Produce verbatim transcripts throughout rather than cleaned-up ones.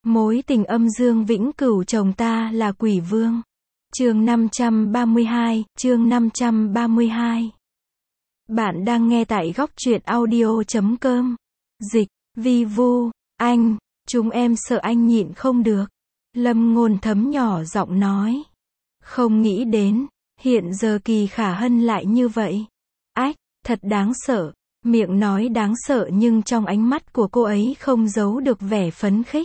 Mối tình âm dương vĩnh cửu chồng ta là quỷ vương. Chương năm trăm ba mươi hai, chương năm trăm ba mươi hai. Bạn đang nghe tại góc truyện audio chấm com. Dịch, vi vu, anh, chúng em sợ anh nhịn không được. Lâm Ngôn Thấm nhỏ giọng nói. Không nghĩ đến, hiện giờ Kỳ Khả Hân lại như vậy. Ách, thật đáng sợ. Miệng nói đáng sợ nhưng trong ánh mắt của cô ấy không giấu được vẻ phấn khích.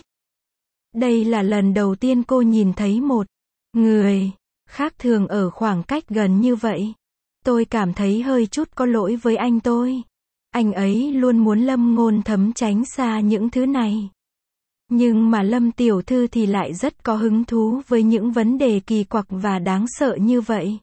Đây là lần đầu tiên cô nhìn thấy một người khác thường ở khoảng cách gần như vậy. Tôi cảm thấy hơi chút có lỗi với anh tôi. Anh ấy luôn muốn Lâm Ngôn Thấm tránh xa những thứ này. Nhưng mà Lâm tiểu thư thì lại rất có hứng thú với những vấn đề kỳ quặc và đáng sợ như vậy.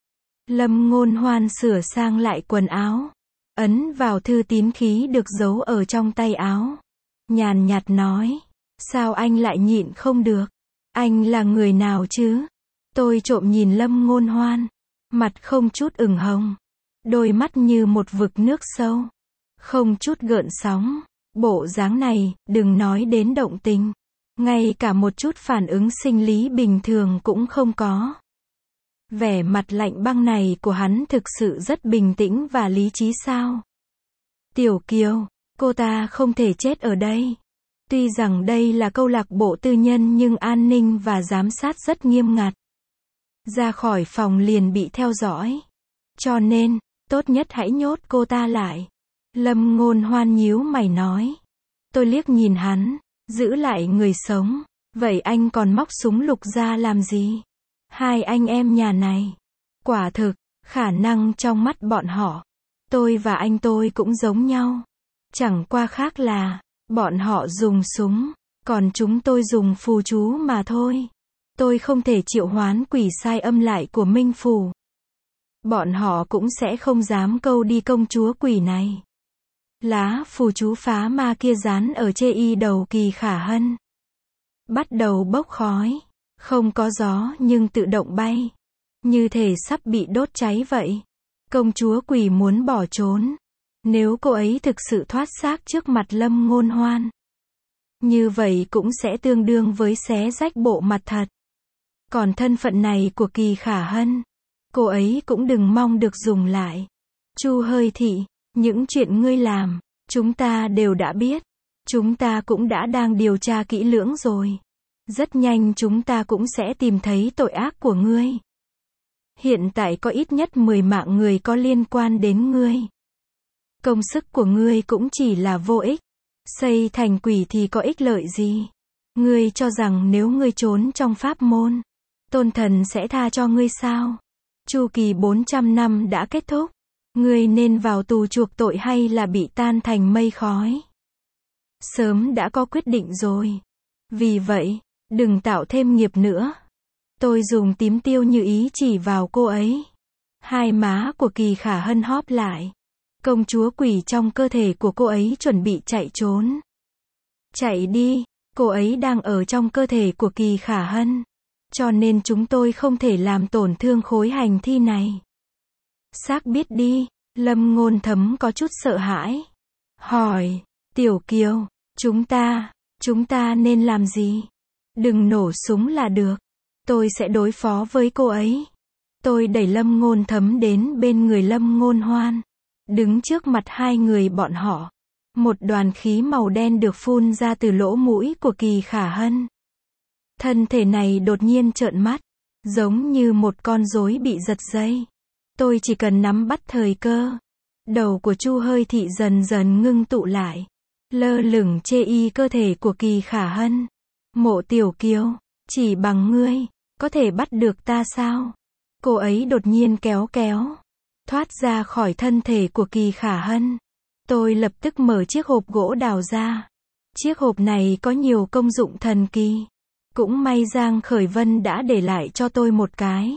Lâm Ngôn Hoan sửa sang lại quần áo, ấn vào thư tín khí được giấu ở trong tay áo. Nhàn nhạt nói, sao anh lại nhịn không được? Anh là người nào chứ? Tôi trộm nhìn Lâm Ngôn Hoan, mặt không chút ửng hồng, đôi mắt như một vực nước sâu, không chút gợn sóng. Bộ dáng này, đừng nói đến động tình, ngay cả một chút phản ứng sinh lý bình thường cũng không có. Vẻ mặt lạnh băng này của hắn thực sự rất bình tĩnh và lý trí sao? Tiểu Kiều, cô ta không thể chết ở đây. Tuy rằng đây là câu lạc bộ tư nhân nhưng an ninh và giám sát rất nghiêm ngặt. Ra khỏi phòng liền bị theo dõi. Cho nên, tốt nhất hãy nhốt cô ta lại. Lâm Ngôn Hoan nhíu mày nói. Tôi liếc nhìn hắn, giữ lại người sống. Vậy anh còn móc súng lục ra làm gì? Hai anh em nhà này. Quả thực, khả năng trong mắt bọn họ, tôi và anh tôi cũng giống nhau. Chẳng qua khác là, bọn họ dùng súng, còn chúng tôi dùng phù chú mà thôi. Tôi không thể triệu hoán quỷ sai âm lại của Minh Phủ. Bọn họ cũng sẽ không dám câu đi công chúa quỷ này. Lá phù chú phá ma kia dán ở chê y đầu Kỳ Khả Hân. Bắt đầu bốc khói. Không có gió nhưng tự động bay. Như thể sắp bị đốt cháy vậy. Công chúa quỷ muốn bỏ trốn. Nếu cô ấy thực sự thoát xác trước mặt Lâm Ngôn Hoan, như vậy cũng sẽ tương đương với xé rách bộ mặt thật. Còn thân phận này của Kỳ Khả Hân, cô ấy cũng đừng mong được dùng lại. Chu Hơi Thị, những chuyện ngươi làm, chúng ta đều đã biết. Chúng ta cũng đã đang điều tra kỹ lưỡng rồi. Rất nhanh chúng ta cũng sẽ tìm thấy tội ác của ngươi. Hiện tại có ít nhất mười mạng người có liên quan đến ngươi. Công sức của ngươi cũng chỉ là vô ích. Xây thành quỷ thì có ích lợi gì? Ngươi cho rằng nếu ngươi trốn trong pháp môn, Tôn Thần sẽ tha cho ngươi sao? Chu kỳ bốn trăm năm đã kết thúc. Ngươi nên vào tù chuộc tội hay là bị tan thành mây khói? Sớm đã có quyết định rồi. Vì vậy, đừng tạo thêm nghiệp nữa. Tôi dùng tím tiêu như ý chỉ vào cô ấy. Hai má của Kỳ Khả Hân hóp lại. Công chúa quỷ trong cơ thể của cô ấy chuẩn bị chạy trốn. Chạy đi, cô ấy đang ở trong cơ thể của Kỳ Khả Hân. Cho nên chúng tôi không thể làm tổn thương khối hành thi này. Xác biết đi, Lâm Ngôn Thấm có chút sợ hãi. Hỏi, Tiểu Kiều, chúng ta, chúng ta nên làm gì? Đừng nổ súng là được. Tôi sẽ đối phó với cô ấy. Tôi đẩy Lâm Ngôn Thấm đến bên người Lâm Ngôn Hoan. Đứng trước mặt hai người bọn họ. Một đoàn khí màu đen được phun ra từ lỗ mũi của Kỳ Khả Hân. Thân thể này đột nhiên trợn mắt. Giống như một con rối bị giật dây. Tôi chỉ cần nắm bắt thời cơ. Đầu của Chu Hơi Thị dần dần ngưng tụ lại. Lơ lửng chê y cơ thể của Kỳ Khả Hân. Mộ Tiểu Kiều, chỉ bằng ngươi, có thể bắt được ta sao? Cô ấy đột nhiên kéo kéo. Thoát ra khỏi thân thể của Kỳ Khả Hân. Tôi lập tức mở chiếc hộp gỗ đào ra. Chiếc hộp này có nhiều công dụng thần kỳ. Cũng may Giang Khởi Vân đã để lại cho tôi một cái.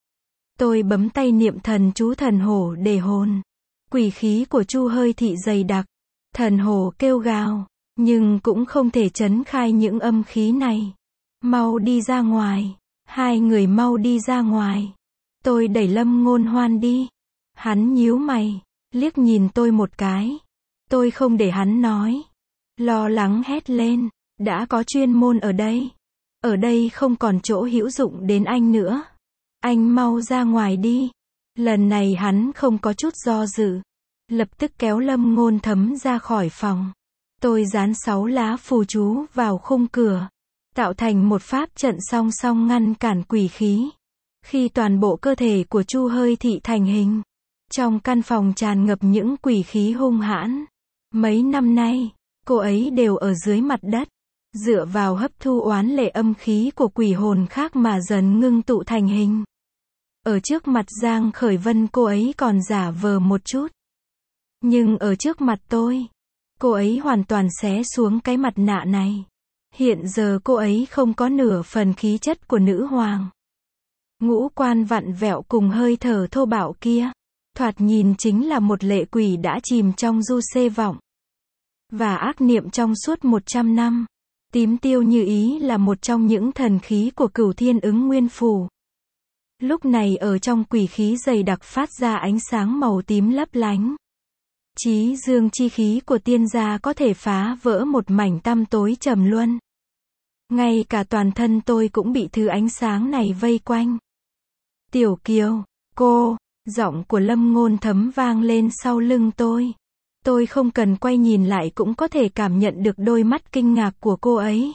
Tôi bấm tay niệm thần chú thần hổ để hồn. Quỷ khí của Chu Hơi Thị dày đặc. Thần hổ kêu gào, nhưng cũng không thể trấn khai những âm khí này. Mau đi ra ngoài. Hai người mau đi ra ngoài. Tôi đẩy Lâm Ngôn Hoan đi. Hắn nhíu mày, liếc nhìn tôi một cái. Tôi không để hắn nói. Lo lắng hét lên. Đã có chuyên môn ở đây. Ở đây không còn chỗ hữu dụng đến anh nữa. Anh mau ra ngoài đi. Lần này hắn không có chút do dự. Lập tức kéo Lâm Ngôn Thấm ra khỏi phòng. Tôi dán sáu lá phù chú vào khung cửa. Tạo thành một pháp trận song song ngăn cản quỷ khí. Khi toàn bộ cơ thể của Chu Hơi Thị thành hình. Trong căn phòng tràn ngập những quỷ khí hung hãn. Mấy năm nay, cô ấy đều ở dưới mặt đất. Dựa vào hấp thu oán lệ âm khí của quỷ hồn khác mà dần ngưng tụ thành hình. Ở trước mặt Giang Khởi Vân cô ấy còn giả vờ một chút. Nhưng ở trước mặt tôi, cô ấy hoàn toàn xé xuống cái mặt nạ này. Hiện giờ cô ấy không có nửa phần khí chất của nữ hoàng. Ngũ quan vặn vẹo cùng hơi thở thô bạo kia. Thoạt nhìn chính là một lệ quỷ đã chìm trong du xê vọng. Và ác niệm trong suốt một trăm năm. Tím Tiêu Như Ý là một trong những thần khí của Cửu Thiên Ứng Nguyên Phủ. Lúc này ở trong quỷ khí dày đặc phát ra ánh sáng màu tím lấp lánh. Chí dương chi khí của tiên gia có thể phá vỡ một mảnh tăm tối trầm luân. Ngay cả toàn thân tôi cũng bị thứ ánh sáng này vây quanh. Tiểu Kiều, cô, giọng của Lâm Ngôn Thấm vang lên sau lưng tôi. Tôi không cần quay nhìn lại cũng có thể cảm nhận được đôi mắt kinh ngạc của cô ấy.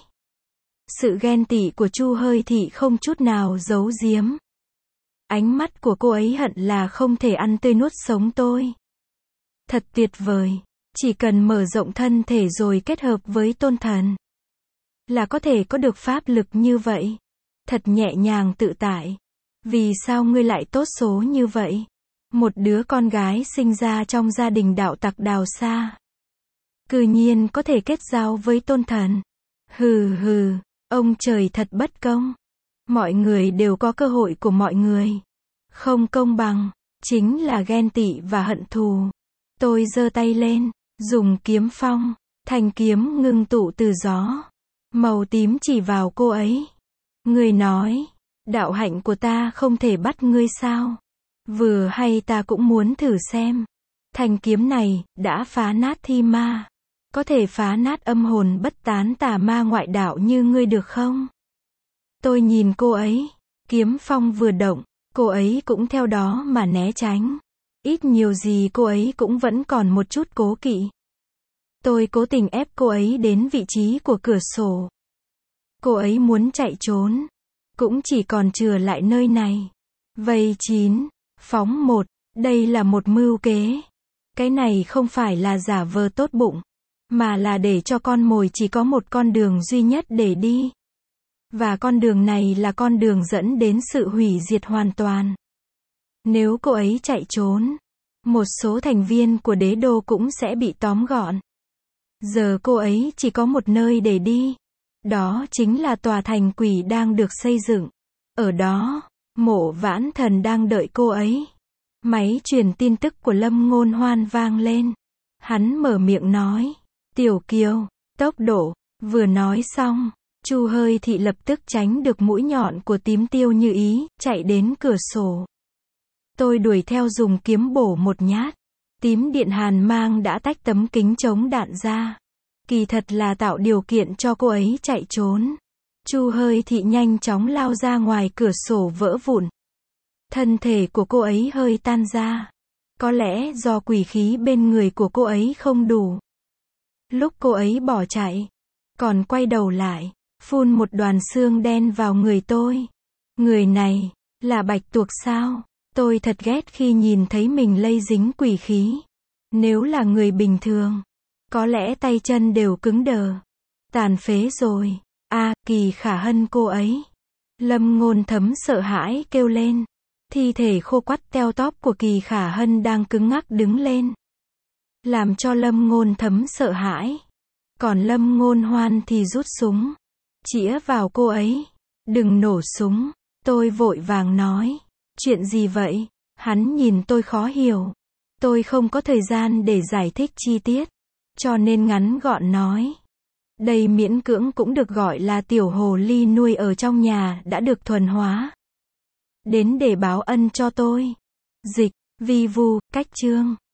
Sự ghen tị của Chu Hơi Thị không chút nào giấu giếm. Ánh mắt của cô ấy hận là không thể ăn tươi nuốt sống tôi. Thật tuyệt vời, chỉ cần mở rộng thân thể rồi kết hợp với tôn thần. Là có thể có được pháp lực như vậy. Thật nhẹ nhàng tự tại. Vì sao ngươi lại tốt số như vậy? Một đứa con gái sinh ra trong gia đình đạo tặc Đào Sa. Cư nhiên có thể kết giao với tôn thần. Hừ hừ, ông trời thật bất công. Mọi người đều có cơ hội của mọi người. Không công bằng, chính là ghen tị và hận thù. Tôi giơ tay lên, dùng kiếm phong, thanh kiếm ngưng tụ từ gió. Màu tím chỉ vào cô ấy. Người nói, đạo hạnh của ta không thể bắt ngươi sao? Vừa hay ta cũng muốn thử xem. Thanh kiếm này, đã phá nát thi ma. Có thể phá nát âm hồn bất tán tà ma ngoại đạo như ngươi được không? Tôi nhìn cô ấy. Kiếm phong vừa động, cô ấy cũng theo đó mà né tránh. Ít nhiều gì cô ấy cũng vẫn còn một chút cố kỵ. Tôi cố tình ép cô ấy đến vị trí của cửa sổ. Cô ấy muốn chạy trốn. Cũng chỉ còn chừa lại nơi này. Vây chín. Phóng một. Đây là một mưu kế. Cái này không phải là giả vờ tốt bụng. Mà là để cho con mồi chỉ có một con đường duy nhất để đi. Và con đường này là con đường dẫn đến sự hủy diệt hoàn toàn. Nếu cô ấy chạy trốn, một số thành viên của đế đô cũng sẽ bị tóm gọn. Giờ cô ấy chỉ có một nơi để đi. Đó chính là tòa thành quỷ đang được xây dựng. Ở đó, Mộ Vãn Thần đang đợi cô ấy. Máy truyền tin tức của Lâm Ngôn Hoan vang lên. Hắn mở miệng nói. Tiểu Kiều, tốc độ. Vừa nói xong, Chu Hơi Thị lập tức tránh được mũi nhọn của Tím Tiêu Như Ý, chạy đến cửa sổ. Tôi đuổi theo dùng kiếm bổ một nhát. Tím điện hàn mang đã tách tấm kính chống đạn ra. Kỳ thật là tạo điều kiện cho cô ấy chạy trốn. Chu Hơi Thị nhanh chóng lao ra ngoài cửa sổ vỡ vụn. Thân thể của cô ấy hơi tan ra. Có lẽ do quỷ khí bên người của cô ấy không đủ. Lúc cô ấy bỏ chạy, còn quay đầu lại, phun một đoàn xương đen vào người tôi. Người này, là Bạch Tuộc sao? Tôi thật ghét khi nhìn thấy mình lây dính quỷ khí. Nếu là người bình thường, có lẽ tay chân đều cứng đờ. Tàn phế rồi. A, à, Kỳ Khả Hân cô ấy. Lâm Ngôn Thấm sợ hãi kêu lên. Thi thể khô quắt teo tóp của Kỳ Khả Hân đang cứng ngắc đứng lên. Làm cho Lâm Ngôn Thấm sợ hãi. Còn Lâm Ngôn Hoan thì rút súng. Chĩa vào cô ấy. Đừng nổ súng. Tôi vội vàng nói. Chuyện gì vậy? Hắn nhìn tôi khó hiểu. Tôi không có thời gian để giải thích chi tiết. Cho nên ngắn gọn nói. Đây miễn cưỡng cũng được gọi là tiểu hồ ly nuôi ở trong nhà đã được thuần hóa. Đến để báo ân cho tôi. Dịch, vi vu, cách chương.